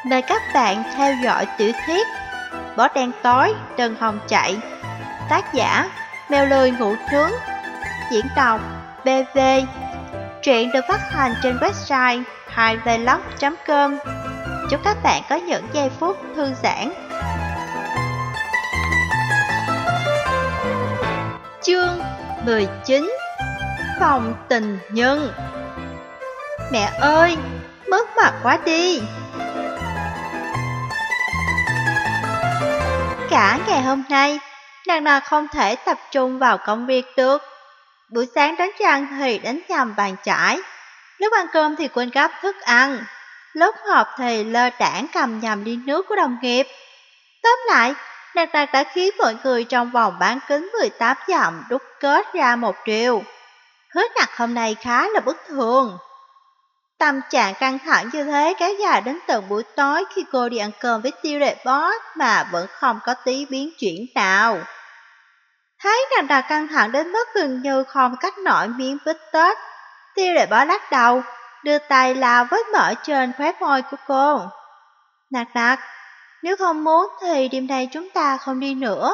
Mời các bạn theo dõi tiểu thuyết Bó đen tối, Đừng hòng chạy. Tác giả Mèo lười ngủ nướng. Diễn đọc BV. Truyện được phát hành trên website haivlog.com. Chúc các bạn có những giây phút thư giãn. Chương 19. Phòng tình nhân. Mẹ ơi, mất mặt quá đi. Cả ngày hôm nay, nàng không thể tập trung vào công việc được. Buổi sáng đánh răng thì đánh nhầm bàn chải, lúc ăn cơm thì quên gắp thức ăn, lúc họp thì lơ đãng cầm nhầm ly nước của đồng nghiệp. Tóm lại, nàng đã khiến mọi người trong vòng bán kính 18 dặm đúc kết ra một điều. Hứa Nặc hôm nay khá là bất thường. Tâm trạng căng thẳng như thế kéo dài đến tận buổi tối khi cô đi ăn cơm với Tiêu Đệ Boss mà vẫn không có tí biến chuyển nào. Thấy nàng căng thẳng đến mức gần như không cắt nổi miếng bít tết, Tiêu Đệ Boss lắc đầu, đưa tay lao vết mỡ trên khóe môi của cô. Nặc, nếu không muốn thì đêm nay chúng ta không đi nữa.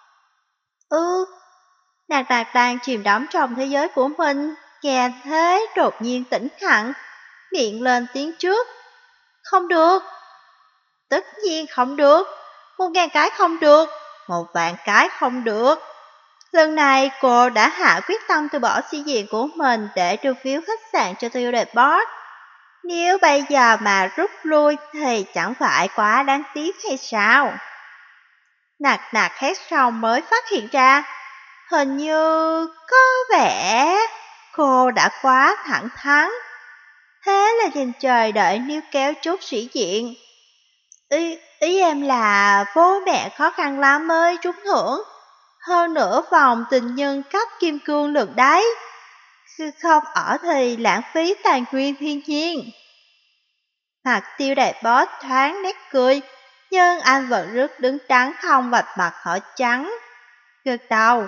Nặc đang chìm đắm trong thế giới của mình, nghe thế đột nhiên tỉnh hẳn, miệng lên tiếng trước. Không được. Tất nhiên không được. 1000 cái không được. 1.000 cái không được. Lần này cô đã hạ quyết tâm từ bỏ sĩ diện của mình để đưa phiếu khách sạn cho Tiêu Đệ Boss. Nếu bây giờ mà rút lui thì chẳng phải quá đáng tiếc hay sao? Nặc hét xong mới phát hiện ra, hình như có vẻ cô đã quá thẳng thắn. Thế là nhìn trời đợi níu kéo chút sĩ diện. Ý em là bố mẹ khó khăn lắm mới trúng thưởng. Hơn nữa vòng tình nhân cấp kim cương lượt đấy. Khi không ở thì lãng phí tài nguyên thiên nhiên. Mặt Tiêu Đệ Boss thoáng nét cười, nhưng anh vẫn rất đứng đắn không vạch mặt hỏi trắng. Gật đầu.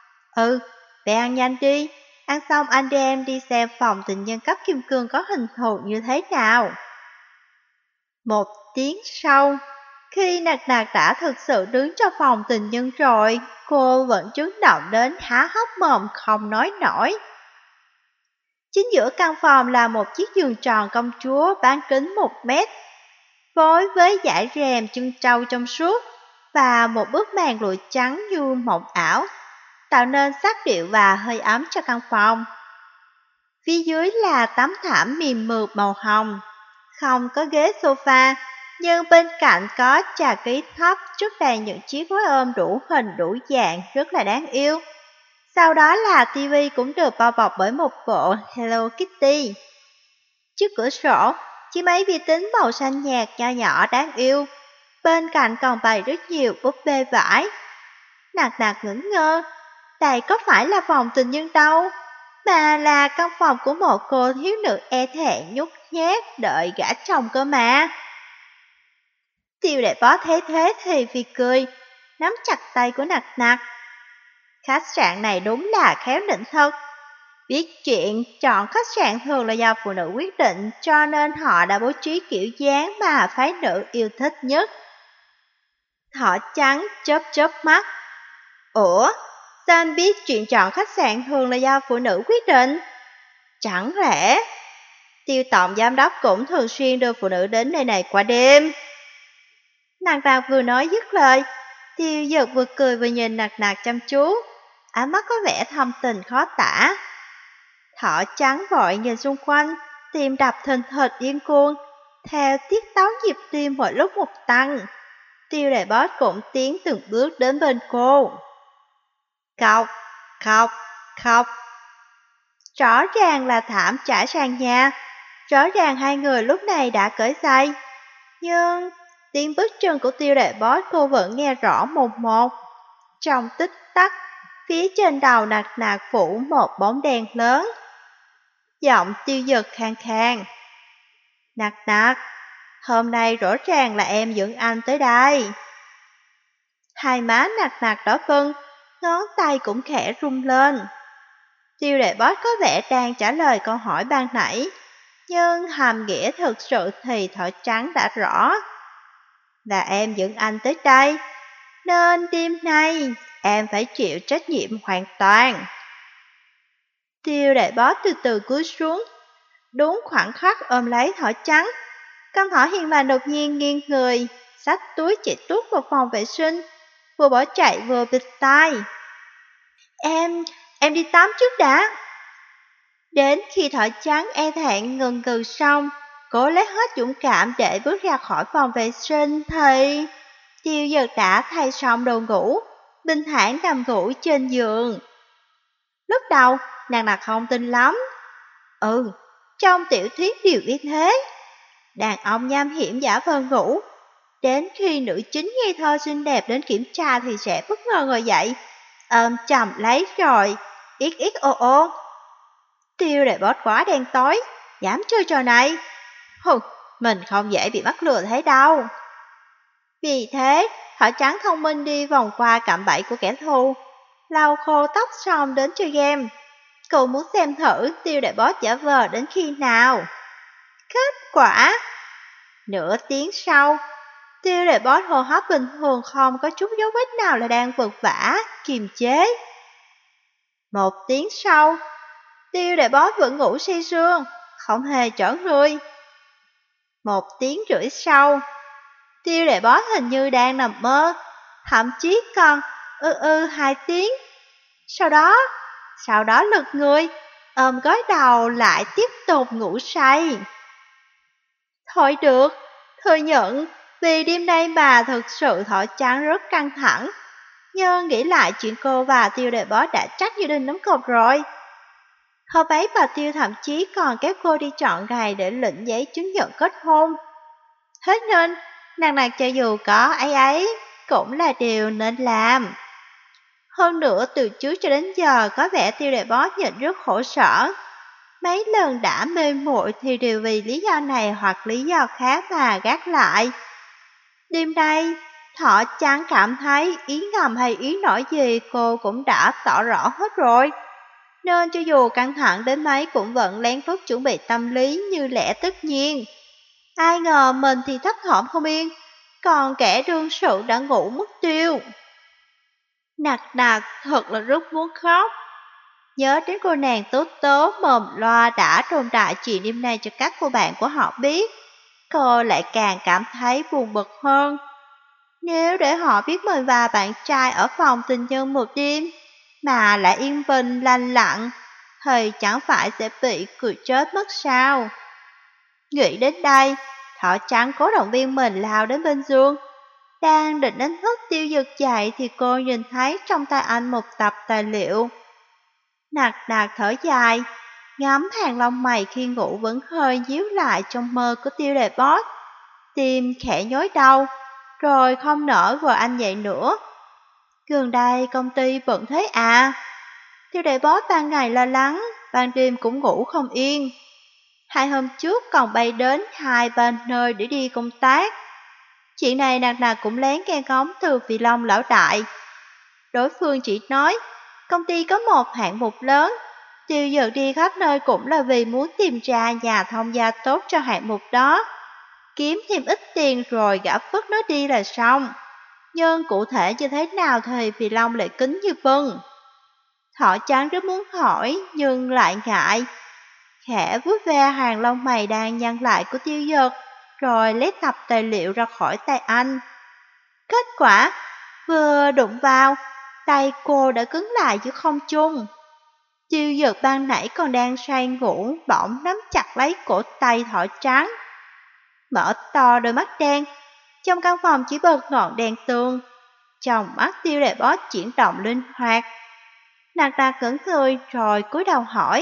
Bé ăn nhanh đi. Ăn xong anh đưa em đi xem phòng tình nhân cấp kim cương có hình thù như thế nào. 1 tiếng sau, khi Nặc đã thực sự đứng trong phòng tình nhân rồi, cô vẫn chấn động đến há hốc mồm không nói nổi. Chính giữa căn phòng là một chiếc giường tròn công chúa bán kính 1 mét, phối với dải rèm chân trâu trong suốt và một bức màn lụa trắng như mộng ảo, tạo nên sắc điệu và hơi ấm cho căn phòng. Phía dưới là tấm thảm mềm mượt màu hồng, không có ghế sofa, nhưng bên cạnh có trà ký thấp trước đầy những chiếc gối ôm đủ hình đủ dạng rất là đáng yêu. Sau đó là tivi cũng được bao bọc bởi một bộ Hello Kitty. Trước cửa sổ, chiếc máy vi tính màu xanh nhạt nho nhỏ đáng yêu. Bên cạnh còn bày rất nhiều búp bê vải. Nặc ngẩn ngơ, đây có phải là phòng tình nhân đâu, mà là căn phòng của một cô thiếu nữ e thẹn nhút nhát đợi gả chồng cơ mà. Tiêu Đệ Boss thấy thế thì vì cười, nắm chặt tay của Nặc. Khách sạn này đúng là khéo nịnh thật. Biết chuyện chọn khách sạn thường là do phụ nữ quyết định, cho nên họ đã bố trí kiểu dáng mà phái nữ yêu thích nhất. Thỏ trắng chớp mắt. Ủa, sao anh biết chuyện chọn khách sạn thường là do phụ nữ quyết định? Chẳng lẽ Tiêu tổng giám đốc cũng thường xuyên đưa phụ nữ đến nơi này qua đêm? Nặc vừa nói dứt lời, Tiêu Dực vừa cười vừa nhìn Nặc chăm chú, ánh mắt có vẻ thâm tình khó tả. Thỏ trắng vội nhìn xung quanh, tim đập thình thịch điên cuồng, theo tiết tấu nhịp tim mỗi lúc một tăng. Tiêu Đệ Boss cũng tiến từng bước đến bên cô. Khóc. Rõ ràng là thảm trải sàn nhà, rõ ràng hai người lúc này đã cởi giày, nhưng tiếng bước chân của Tiêu Đệ Boss cô vẫn nghe rõ một. Trong tích tắc, phía trên đầu Nặc phủ một bóng đèn lớn. Giọng Tiêu Dực khàn. Nặc, hôm nay rõ ràng là em dẫn anh tới đây. Hai má Nặc đỏ bừng, ngón tay cũng khẽ rung lên. Tiêu Đệ Boss có vẻ đang trả lời câu hỏi ban nãy. nhưng hàm nghĩa thực sự thì Thỏ Trắng đã rõ. Là em dẫn anh tới đây, nên đêm nay em phải chịu trách nhiệm hoàn toàn. Tiêu đại bó từ từ cúi xuống, đúng khoảng khắc ôm lấy Thỏ Trắng. Con thỏ hiền lành đột nhiên nghiêng người, xách túi chạy tuốt vào phòng vệ sinh, vừa bỏ chạy vừa bịt tai. Em đi tắm trước đã. Đến khi Thỏ Trắng e thẹn ngần ngừ xong, cố lấy hết dũng cảm để bước ra khỏi phòng vệ sinh thì Tiêu Dật đã thay xong đồ ngủ, bình thản nằm ngủ trên giường. Lúc đầu, nàng không tin lắm. Trong tiểu thuyết đều như thế. Đàn ông nham hiểm giả vờ ngủ. Đến khi nữ chính ngây thơ xinh đẹp đến kiểm tra thì sẽ bất ngờ ngồi dậy, ôm chầm lấy rồi, ít ô. Tiêu đại bót quá đen tối, dám chơi trò này. Mình không dễ bị mắc lừa thế đâu. Vì thế, Thỏ Trắng thông minh đi vòng qua cạm bẫy của kẻ thù, lau khô tóc xong đến chơi game. Cô muốn xem thử Tiêu đại bót giả vờ đến khi nào. Kết quả, nửa tiếng sau, Tiêu đại bót hô hấp bình thường, không có chút dấu vết nào là đang vật vã, kiềm chế. 1 tiếng sau, Tiêu đại bót vẫn ngủ say sưa, không hề trởn người. 1 tiếng rưỡi sau, Tiêu đại bót hình như đang nằm mơ, thậm chí còn 2 tiếng. Sau đó lật người, ôm gối đầu lại tiếp tục ngủ say. Thôi được, thừa nhận, vì đêm nay bà thực sự Thỏ Trắng rất căng thẳng. Nhưng nghĩ lại chuyện cô và Tiêu đại bót đã chắc như đinh đóng cột rồi. Hôm ấy bà Tiêu thậm chí còn kéo cô đi chọn ngày để lĩnh giấy chứng nhận kết hôn. Thế nên, nàng cho dù có ấy cũng là điều nên làm. Hơn nữa từ trước cho đến giờ có vẻ Tiêu đại bót nhìn rất khổ sở. Mấy lần đã mê muội thì đều vì lý do này hoặc lý do khác mà gác lại. Đêm nay, Thỏ Trắng cảm thấy ý ngầm hay ý nổi gì cô cũng đã tỏ rõ hết rồi. Nên cho dù căng thẳng đến mấy cũng vẫn lén lút chuẩn bị tâm lý như lẽ tất nhiên. Ai ngờ mình thì thấp thỏm không yên, còn kẻ đương sự đã ngủ mất tiêu. Nặc thật là rất muốn khóc. Nhớ đến cô nàng tốt tố mồm loa đã đồn đại chuyện đêm nay cho các cô bạn của họ biết, cô lại càng cảm thấy buồn bực hơn. Nếu để họ biết mình và bạn trai ở phòng tình nhân một đêm, mà lại yên bình lành lặn, thì chẳng phải sẽ bị cười chết mất sao? Nghĩ đến đây, Thỏ Trắng cố động viên mình lao đến bên giường. Đang định đánh thức Tiêu Dật dậy thì cô nhìn thấy trong tay anh một tập tài liệu. Nặc thở dài, ngắm hàng lông mày khi ngủ vẫn hơi nhíu lại trong mơ của Tiêu đại bót. Tim khẽ nhói đau, rồi không nỡ gọi anh dậy nữa. Gần đây công ty bận thế à? Tiêu đại bót ban ngày lo lắng, ban đêm cũng ngủ không yên. 2 hôm trước còn bay đến 2-3 nơi để đi công tác. Chuyện này nặc cũng lén nghe ngóng từ Phi Long lão đại. Đối phương chỉ nói, công ty có một hạng mục lớn, Tiêu Dật đi khắp nơi cũng là vì muốn tìm ra nhà thông gia tốt cho hạng mục đó. Kiếm thêm ít tiền rồi gã phất nó đi là xong. Nhưng cụ thể như thế nào thì Phi Long lại kín như bưng. Thỏ Trắng rất muốn hỏi nhưng lại ngại. Khẽ vuốt ve hàng lông mày đang nhăn lại của Tiêu Dật, rồi lấy tập tài liệu ra khỏi tay anh. Kết quả, vừa đụng vào, tay cô đã cứng lại giữa không trung. Tiêu Dật ban nãy còn đang say ngủ, bỗng nắm chặt lấy cổ tay Thỏ Trắng. Mở to đôi mắt đen, trong căn phòng chỉ bật ngọn đèn tường. Trong mắt Tiêu đại bót chuyển động linh hoạt. Nặc cẩn người rồi cúi đầu hỏi,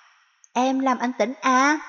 em làm anh tỉnh à?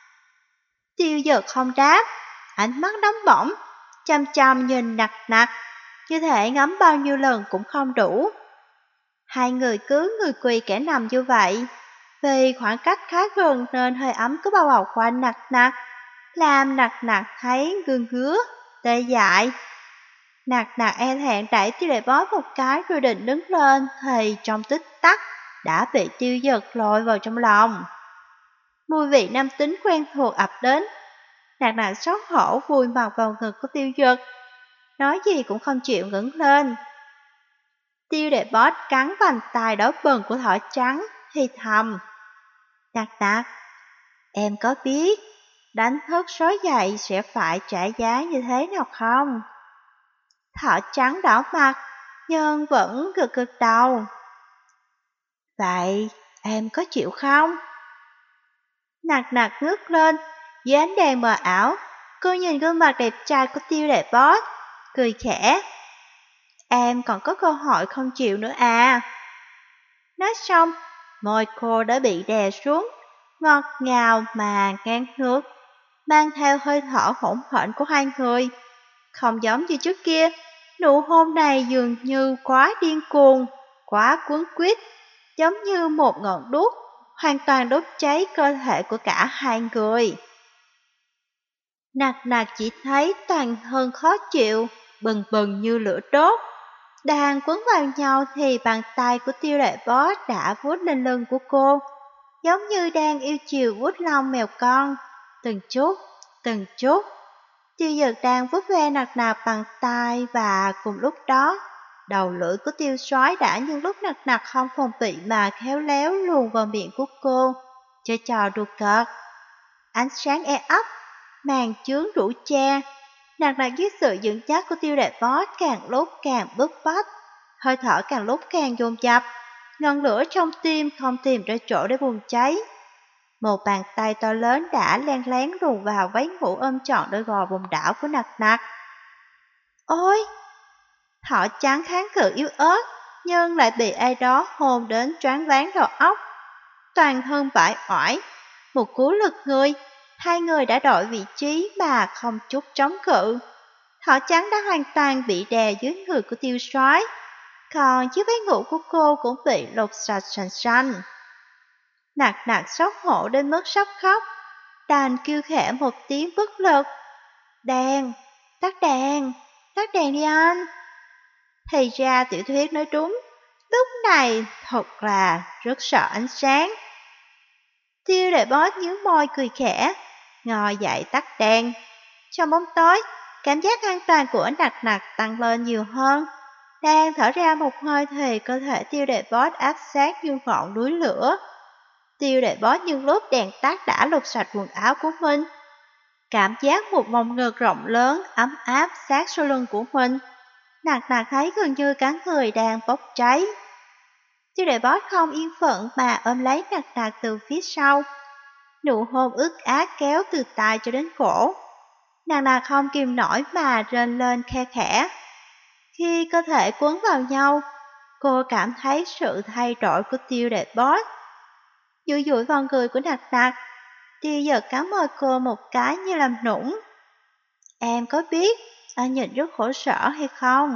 Tiêu Dật không đáp, ánh mắt nóng bỏng, chăm chăm nhìn nặc, như thể ngắm bao nhiêu lần cũng không đủ. Hai người cứ người quỳ kẻ nằm như vậy, vì khoảng cách khá gần nên hơi ấm cứ bao bọc quanh nặc, làm nặc thấy gương ngứa, tê dại. Nặc e thẹn đẩy Tiêu đại bót một cái rồi định đứng lên thì trong tích tắc đã bị Tiêu Dật lội vào trong lòng. Mùi vị nam tính quen thuộc ập đến. Nạc nạc xấu hổ vùi mặt vào ngực của Tiêu Dực, nói gì cũng không chịu ngẩng lên. Tiêu Đệ Bót cắn vành tai đỏ bừng của thỏ trắng, thì thầm. Nạc nạc, em có biết đánh thức sói dậy sẽ phải trả giá như thế nào không? Thỏ trắng đỏ mặt, nhưng vẫn gật gật đầu. Vậy em có chịu không? Nạc nạc ngước lên, dưới ánh đèn mờ ảo, cô nhìn gương mặt đẹp trai của Tiêu Đệ Bót, cười khẽ. Em còn có cơ hội không chịu nữa à? Nói xong, môi cô đã bị đè xuống, ngọt ngào mà ngang ngược, mang theo hơi thở hỗn hển của hai người. Không giống như trước kia, nụ hôn này dường như quá điên cuồng, quá cuốn quýt, giống như một ngọn đuốc, hoàn toàn đốt cháy cơ thể của cả hai người. Nạc nạc chỉ thấy toàn thân khó chịu, bừng bừng như lửa đốt. Đang quấn vào nhau thì bàn tay của Tiêu Đệ Bót đã vuốt lên lưng của cô, giống như đang yêu chiều vuốt lông mèo con, từng chút, từng chút. Tiêu Dực đang vuốt ve nạc nạc bằng tay và cùng lúc đó, đầu lưỡi của Tiêu Soái đã nhân lúc nạc nạc không phòng bị mà khéo léo luồn vào miệng của cô, chơi trò đùa cợt. Ánh sáng e ấp, màn chướng rủ che, nạc nạc dưới sự dẫn dắt của Tiêu Đệ Bót càng lúc càng bức bách, hơi thở càng lúc càng dồn dập, ngọn lửa trong tim không tìm ra chỗ để bùng cháy. Một bàn tay to lớn đã len lén luồn vào váy ngủ ôm trọn đôi gò bồng đảo của nạc nạc. Ôi! Thỏ trắng kháng cự yếu ớt, nhưng lại bị ai đó hôn đến choáng váng đầu óc. Toàn thân bãi oải, một cú lực người, hai người đã đổi vị trí mà không chút chống cự. Thỏ trắng đã hoàn toàn bị đè dưới người của Tiêu Soái, còn chiếc váy ngủ của cô cũng bị lột sạch sành xanh. Nạc nạc xấu hổ đến mức sắp khóc, đành kêu khẽ một tiếng bất lực. Đèn, tắt đèn đi anh. Thì ra tiểu thuyết nói đúng, lúc này thật là rất sợ ánh sáng. Tiêu Đệ Bót nhướng môi cười khẽ, ngồi dậy tắt đèn. Trong bóng tối, cảm giác an toàn của nạc nạc tăng lên nhiều hơn. Đang thở ra một hơi thì cơ thể Tiêu Đệ Bót áp sát như ngọn núi lửa. Tiêu Đệ Bót nhân lúc đèn tắt đã lột sạch quần áo của mình. Cảm giác một vòng ngực rộng lớn, ấm áp sát sau lưng của mình. Nạc nạc thấy gần như cả người đang bốc cháy. Tiêu Đệ Bót không yên phận mà ôm lấy nạc nạc từ phía sau. Nụ hôn ướt át kéo từ tai cho đến cổ. Nạc nạc không kìm nổi mà rên lên khe khẽ. Khi cơ thể quấn vào nhau, cô cảm thấy sự thay đổi của Tiêu Đệ Bót. Dụi dụi vào người của nạc nạc, Tiêu Dực cắn môi cô một cái như làm nũng. Em có biết anh nhìn rất khổ sở hay không?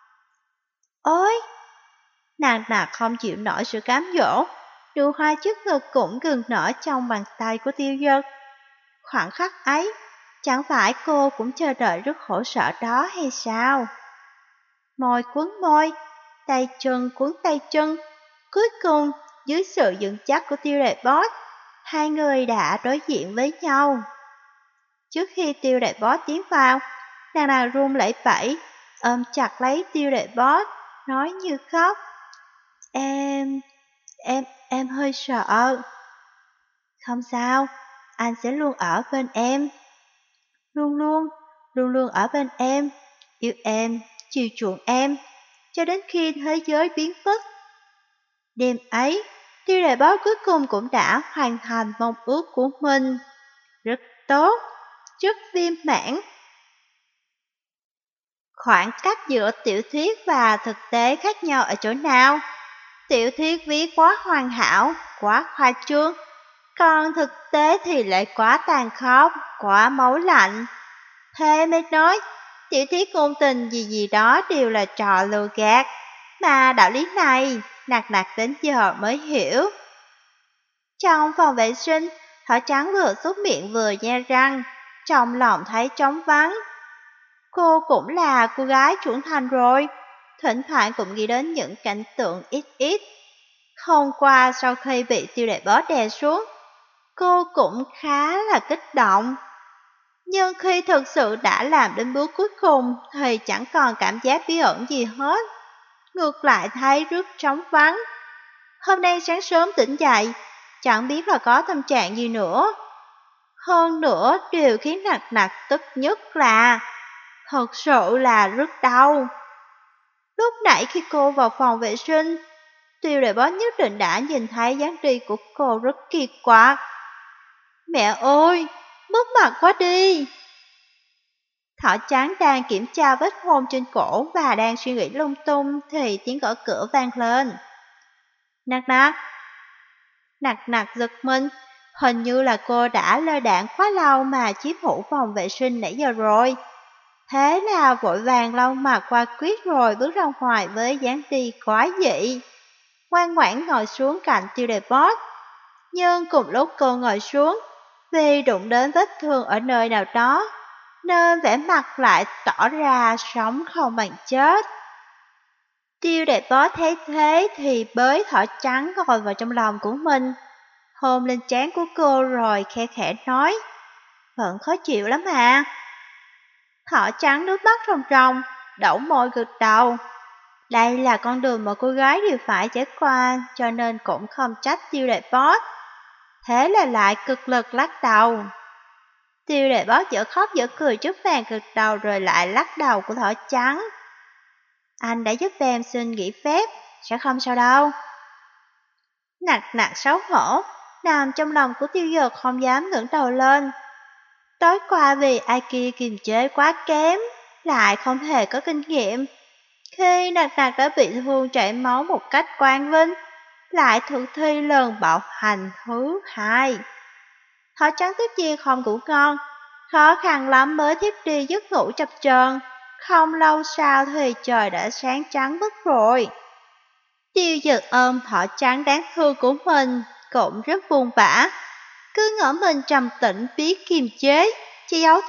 Ôi! Nạc nạc không chịu nổi sự cám dỗ, nụ hoa trước ngực cũng gần nở trong bàn tay của Tiêu Dực. Khoảnh khắc ấy, chẳng phải cô cũng chờ đợi rất khổ sở đó hay sao? Môi cuốn môi, tay chân cuốn tay chân, cuối cùng dưới sự dẫn dắt của Tiêu Đệ Bót, hai người đã đối diện với nhau. Trước khi Tiêu Đệ Bót tiến vào, nàng run lẩy bẩy, ôm chặt lấy Tiêu Đệ Bót, nói như khóc. Em hơi sợ. Không sao, anh sẽ luôn ở bên em. Luôn luôn ở bên em, yêu em, chiều chuộng em, cho đến khi thế giới biến mất. Đêm ấy, Tiêu Đệ Bót cuối cùng cũng đã hoàn thành mong ước của mình. Rất tốt, rất viên mãn. Khoảng cách giữa tiểu thuyết và thực tế khác nhau ở chỗ nào? Tiểu thuyết viết quá hoàn hảo, quá khoa trương, còn thực tế thì lại quá tàn khốc, quá máu lạnh. Thế mới nói, tiểu thuyết ngôn tình gì gì đó đều là trò lừa gạt, mà đạo lý này nạc nạc đến giờ mới hiểu. Trong phòng vệ sinh, Thỏ Trắng vừa súc miệng vừa nhe răng, trong lòng thấy trống vắng. Cô cũng là cô gái trưởng thành rồi, thỉnh thoảng cũng nghĩ đến những cảnh tượng ít ít. Hôm qua sau khi bị Tiêu Đệ Bót đè xuống, Cô cũng khá là kích động. Nhưng khi thực sự đã làm đến bước cuối cùng thì chẳng còn cảm giác bí ẩn gì hết. Ngược lại thấy rất trống vắng. Hôm nay sáng sớm tỉnh dậy, chẳng biết là có tâm trạng gì nữa. Hơn nữa, điều khiến Nặc Nặc tức nhất là thật sự là rất đau. Lúc nãy khi cô vào phòng vệ sinh, Tiêu Đại Boss nhất định đã nhìn thấy dáng đi của cô rất kỳ quặc. Mẹ ơi, mất mặt quá đi! Thỏ trắng đang kiểm tra vết hôn trên cổ và đang suy nghĩ lung tung thì tiếng gõ cửa vang lên. Nặc Nặc! Nặc Nặc giật mình, hình như là cô đã lơ đãng quá lâu mà chiếm hữu phòng vệ sinh nãy giờ rồi. Thế là vội vàng lau mặt qua quyết rồi bước ra ngoài với dáng đi quái dị. Ngoan ngoãn ngồi xuống cạnh Tiêu Đề Boss. Nhưng cùng lúc cô ngồi xuống, vì đụng đến vết thương ở nơi nào đó, nên vẻ mặt lại tỏ ra sống không bằng chết. Tiêu Đề Boss thấy thế thì bới thỏ trắng ngồi vào trong lòng của mình, hôn lên trán của cô rồi khe khẽ nói, vẫn khó chịu lắm à. Thỏ trắng nước mắt ròng ròng, đẩu môi gật đầu. Đây là con đường mà cô gái đều phải trải qua, cho nên cũng không trách Tiêu Đại Boss. Thế là lại cực lực lắc đầu. Tiêu Đại Boss dở khóc dở cười trước vàng gật đầu rồi lại lắc đầu của thỏ trắng. Anh đã giúp em xin nghỉ phép, sẽ không sao đâu. Nặc Nặc xấu hổ, nằm trong lòng của Tiêu Dực không dám ngẩng đầu lên. Tối qua vì ai kia kiềm chế quá kém, lại không hề có kinh nghiệm. Khi Nặc Nặc đã bị thương chảy máu một cách quang vinh, lại thực thi lần bạo hành thứ hai. Thỏ trắng tất nhiên không ngủ ngon, khó khăn lắm mới thiếp đi giấc ngủ chập chờn. Không lâu sau thì trời đã sáng trắng mất rồi. Tiêu Dực ôm thỏ trắng đáng thương của mình, cũng rất buồn bã. Cứ ngỡ mình trầm tĩnh biết kiềm chế, che giấu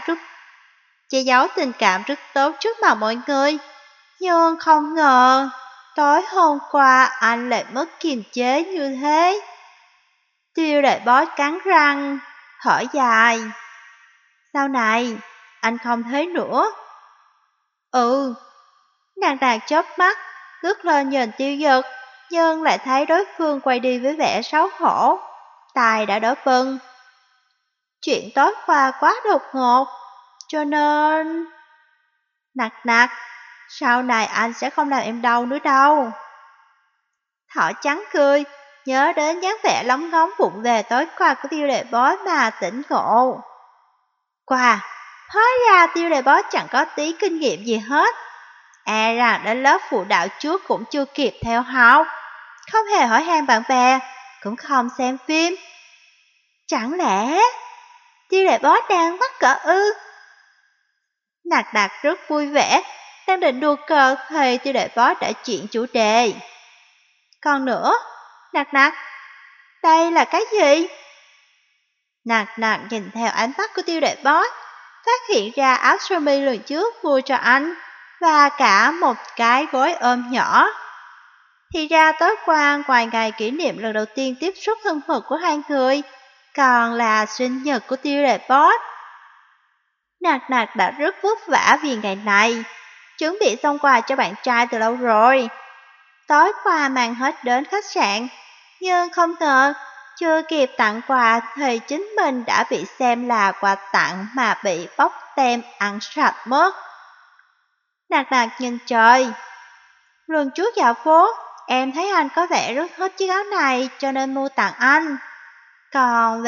tình cảm rất tốt trước mặt mọi người. Nhưng không ngờ, tối hôm qua anh lại mất kiềm chế như thế. Tiêu Đại Boss cắn răng, thở dài. Sau này, anh không thế nữa. Ừ, nàng đàn chớp mắt, ngước lên nhìn Tiêu Dực, nhưng lại thấy đối phương quay đi với vẻ xấu hổ. Tai đã đỏ bừng. Chuyện tối qua quá đột ngột, cho nên... Nặc Nặc, sau này anh sẽ không làm em đau nữa đâu. Thỏ trắng cười, nhớ đến dáng vẻ lóng ngóng vụng về tối qua của Tiêu Đại Boss mà tỉnh ngộ. Qua, hóa ra Tiêu Đại Boss chẳng có tí kinh nghiệm gì hết. À rằng đến lớp phụ đạo trước cũng chưa kịp theo học, không hề hỏi han bạn bè, cũng không xem phim. Chẳng lẽ Tiêu Đại Boss đang mắc cỡ ư? Nặc Nặc rất vui vẻ, đang định đùa cợt thì Tiêu Đại Boss đã chuyển chủ đề. Còn nữa, Nặc Nặc, đây là cái gì? Nặc Nặc nhìn theo ánh mắt của Tiêu Đại Boss, phát hiện ra áo sơ mi lần trước mua cho anh và cả một cái gối ôm nhỏ. Thì ra tối qua ngoài ngày kỷ niệm lần đầu tiên tiếp xúc thân mật của hai người, còn là sinh nhật của Tiêu Đại Boss. Nặc Nặc đã rất vất vả vì ngày này, chuẩn bị xong quà cho bạn trai từ lâu rồi. Tối qua mang hết đến khách sạn, nhưng không ngờ chưa kịp tặng quà thì chính mình đã bị xem là quà tặng mà bị bóc tem ăn sạch mất. Nặc Nặc nhìn trời. Lần trước dạo phố, em thấy anh có vẻ rất thích chiếc áo này cho nên mua tặng anh. Còn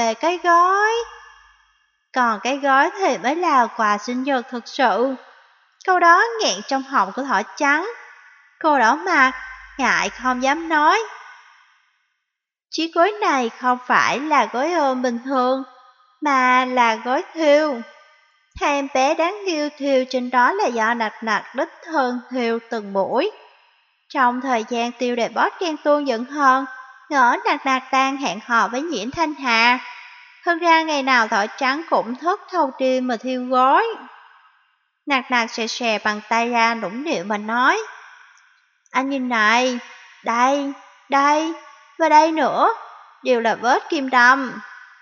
cái gói thì mới là quà sinh nhật thực sự. Câu đó nghẹn trong họng của thỏ trắng. Cô đỏ mặt, ngại không dám nói. Chiếc gối này không phải là gối ôm bình thường, mà là gối thiêu. Em bé đáng yêu thiêu trên đó là do Nặc Nặc đích thân thiêu từng mũi. Trong thời gian Tiêu Đại Boss ghen tuông giận hờn, ngỡ Nặc Nặc đang hẹn hò với Nhiễm Thanh Hà. Thực ra ngày nào thỏ trắng cũng thức thâu đêm mà thiêu gối. Nặc Nặc xè xè bằng tay ra nũng nịu mà nói. Anh nhìn này, đây, và đây nữa, đều là vết kim đâm.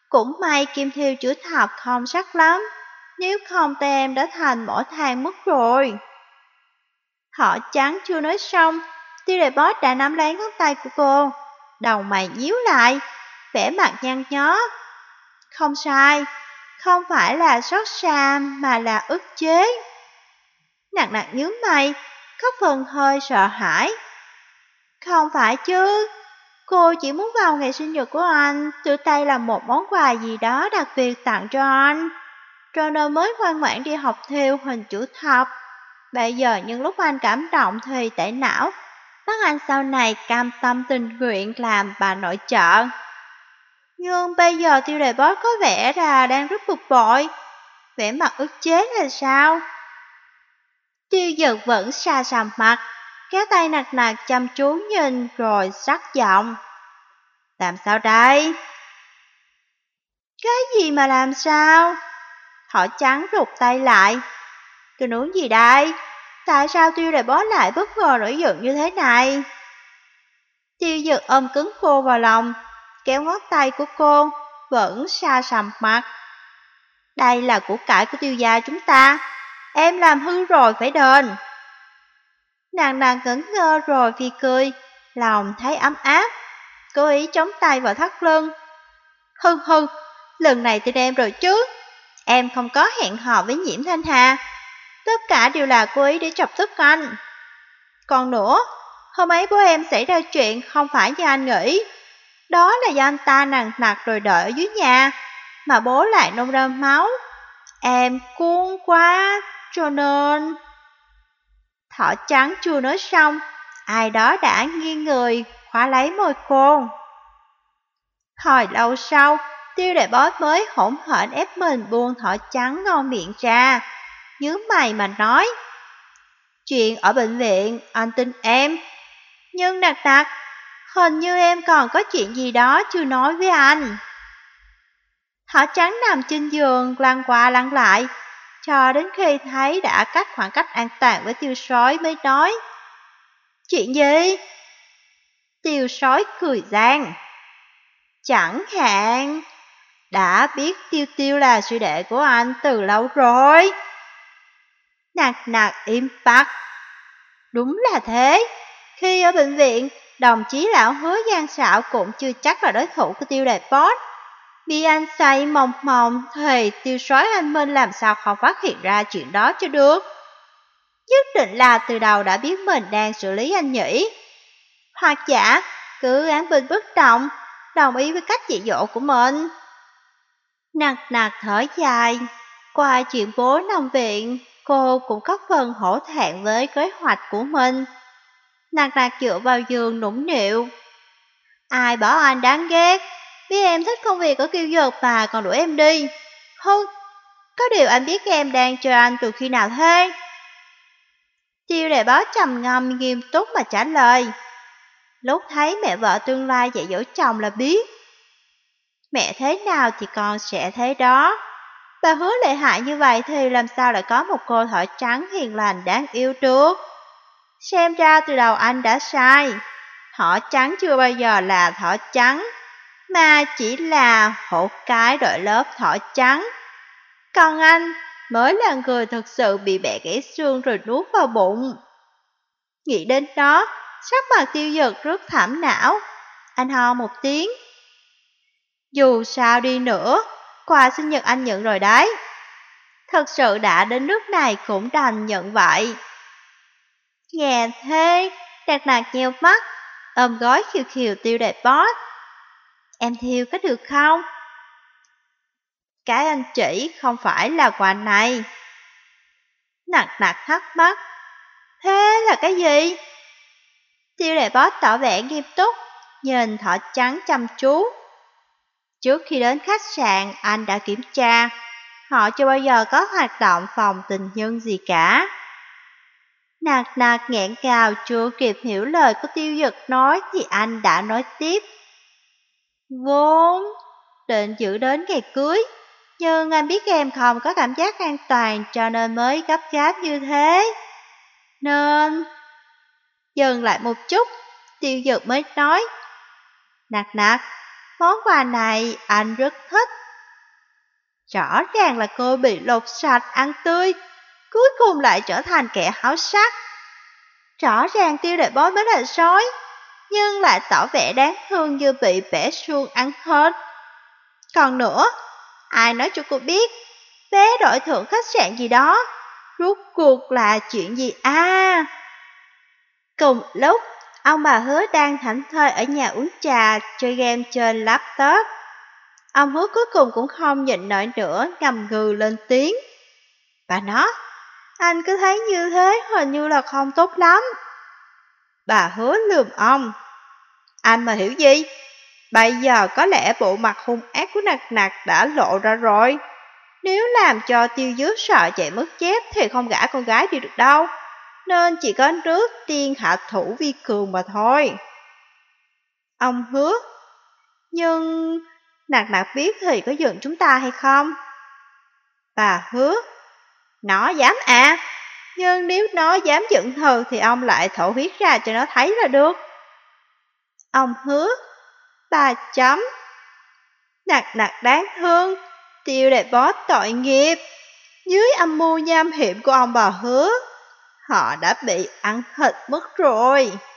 Cũng may kim thiêu chữ thập không sắc lắm, nếu không tay em đã thành mỏ than mất rồi. Thỏ trắng chưa nói xong, Tiêu Đề Boss đã nắm lấy ngón tay của cô. Đầu mày nhíu lại, vẻ mặt nhăn nhó. Không sai, không phải là xót xa mà là ức chế. Nặc nặc nhíu mày, có phần hơi sợ hãi. Không phải chứ, cô chỉ muốn vào ngày sinh nhật của anh, tự tay làm một món quà gì đó đặc biệt tặng cho anh. Cho nên mới ngoan ngoãn đi học theo hình chữ thập. Bây giờ những lúc anh cảm động thì tẩy não, bắt anh sau này cam tâm tình nguyện làm bà nội trợ. Nhưng bây giờ Tiêu Đề Boss có vẻ là đang rất bực bội. Vẻ mặt ức chế là sao? Tiêu Dực vẫn xa sầm mặt, kéo tay nặc nặc chăm chú nhìn rồi sắc giọng. Làm sao đây? Cái gì mà làm sao? Thỏ trắng rụt tay lại. Tình huống gì đây? Tại sao Tiêu Đề Boss lại bất ngờ nổi giận như thế này? Tiêu Dực ôm cứng cô vào lòng, kéo ngón tay của cô, vẫn xa sầm mặt. Đây là của cải của Tiêu gia chúng ta, em làm hư rồi phải đền. Nàng nàng ngẩn ngơ rồi vì cười, lòng thấy ấm áp, cố ý chống tay vào thắt lưng. Hừ hừ, lần này tin em rồi chứ, em không có hẹn hò với Nhiễm Thanh Hà. Tất cả đều là cố ý để chọc tức anh. Còn nữa, hôm ấy bố em xảy ra chuyện không phải do anh nghĩ. Đó là do anh ta nằng nặc rồi đợi ở dưới nhà, mà bố lại nôn ra máu. Em cuốn quá, cho nên... Thỏ trắng chưa nói xong, ai đó đã nghiêng người, khóa lấy môi cô. Hồi lâu sau, Tiêu Đề Boss mới hỗn hển ép mình buông thỏ trắng ngon miệng ra, nhướng mày mà nói. Chuyện ở bệnh viện, anh tin em. Nhưng nặc nặc, hình như em còn có chuyện gì đó chưa nói với anh. Thỏ trắng nằm trên giường lăn qua lăn lại, cho đến khi thấy đã cách khoảng cách an toàn với Tiêu Sói mới nói. Chuyện gì? Tiêu Sói cười gian. Chẳng hạn, đã biết Tiêu Tiêu là sư đệ của anh từ lâu rồi. Nặc nặc im bặt. Đúng là thế, khi ở bệnh viện, đồng chí lão Hứa Giang Sạo cũng chưa chắc là đối thủ của Tiêu Đề Boss. Bị anh say mòng mòng thì Tiêu Soái anh Minh làm sao không phát hiện ra chuyện đó cho được. Nhất định là từ đầu đã biết mình đang xử lý anh nhỉ. Hoặc giả cứ án binh bất động, đồng ý với cách dạy dỗ của mình. Nặc nặc thở dài, qua chuyện bố nằm viện, cô cũng có phần hổ thẹn với kế hoạch của mình. Nặc nặc dựa vào giường nũng nịu. Ai bảo anh đáng ghét, biết em thích công việc ở Kiêu Dực mà còn đuổi em đi. Hừ, có điều anh biết em đang chờ anh từ khi nào thế? Tiêu Đề Boss trầm ngâm nghiêm túc mà trả lời. Lúc thấy mẹ vợ tương lai dạy dỗ chồng là biết. Mẹ thế nào thì con sẽ thế đó. Bà Hứa lợi hại như vậy thì làm sao lại có một cô thỏ trắng hiền lành đáng yêu được. Xem ra từ đầu anh đã sai. Thỏ trắng chưa bao giờ là thỏ trắng, mà chỉ là hổ cái đội lớp thỏ trắng. Còn anh mới là người thực sự bị bẻ gãy xương rồi nuốt vào bụng. Nghĩ đến đó, sắc mặt Tiêu Dực rất thảm não. Anh ho một tiếng. Dù sao đi nữa, quà sinh nhật anh nhận rồi đấy. Thật sự đã đến nước này cũng đành nhận vậy. Nghe thế, Đạt Nạc nheo mắt, ôm gói khiều khiều Tiêu Đề Boss. Em thiêu có được không? Cái anh chỉ không phải là quà này. Nặc nặc thắc mắc. Thế là cái gì? Tiêu Đề Boss tỏ vẻ nghiêm túc, nhìn thỏ trắng chăm chú. Trước khi đến khách sạn, anh đã kiểm tra. Họ chưa bao giờ có hoạt động phòng tình nhân gì cả. Nặc nặc nghẹn ngào chưa kịp hiểu lời của Tiêu Dực nói thì anh đã nói tiếp. Vốn định giữ đến ngày cưới, nhưng anh biết em không có cảm giác an toàn cho nên mới gấp gáp như thế. Nên... Dừng lại một chút, Tiêu Dực mới nói. Nặc nặc, món quà này anh rất thích. Rõ ràng là cô bị lột sạch ăn tươi, cuối cùng lại trở thành kẻ háo sắc. Rõ ràng Tiêu Đại Bối mới là sói, nhưng lại tỏ vẻ đáng thương như bị bẻ xương ăn hết. Còn nữa, ai nói cho cô biết, vé đổi thưởng khách sạn gì đó, rốt cuộc là chuyện gì à? Cùng lúc, ông bà Hứa đang thảnh thơi ở nhà uống trà, chơi game trên laptop. Ông Hứa cuối cùng cũng không nhịn nổi nữa, ngầm ngừ lên tiếng. Bà nói, anh cứ thấy như thế hình như là không tốt lắm. Bà Hứa lườm ông. Anh mà hiểu gì? Bây giờ có lẽ bộ mặt hung ác của Nặc Nặc đã lộ ra rồi. Nếu làm cho Tiêu Dứa sợ chạy mất dép thì không gả con gái đi được đâu. Nên chỉ có nước tiên hạ thủ vi cường mà thôi. Ông Hứa. Nhưng Nặc Nặc biết thì có giận chúng ta hay không? Bà Hứa. Nó dám à? Nhưng nếu nó dám giận hừ thì ông lại thổ huyết ra cho nó thấy là được. Ông Hứa. Bà chấm. Nặc Nặc đáng thương, Tiêu Đại Boss tội nghiệp. Dưới âm mưu nham hiểm của ông bà Hứa, họ đã bị ăn thịt mất rồi.